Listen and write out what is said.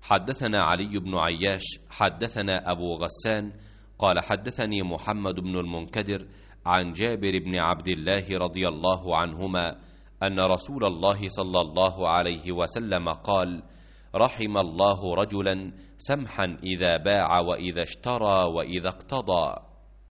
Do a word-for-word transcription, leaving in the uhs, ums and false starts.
حدثنا علي بن عياش حدثنا أبو غسان قال حدثني محمد بن المنكدر عن جابر بن عبد الله رضي الله عنهما أن رسول الله صلى الله عليه وسلم قال: رحم الله رجلا سمحا إذا باع وإذا اشترى وإذا اقتضى.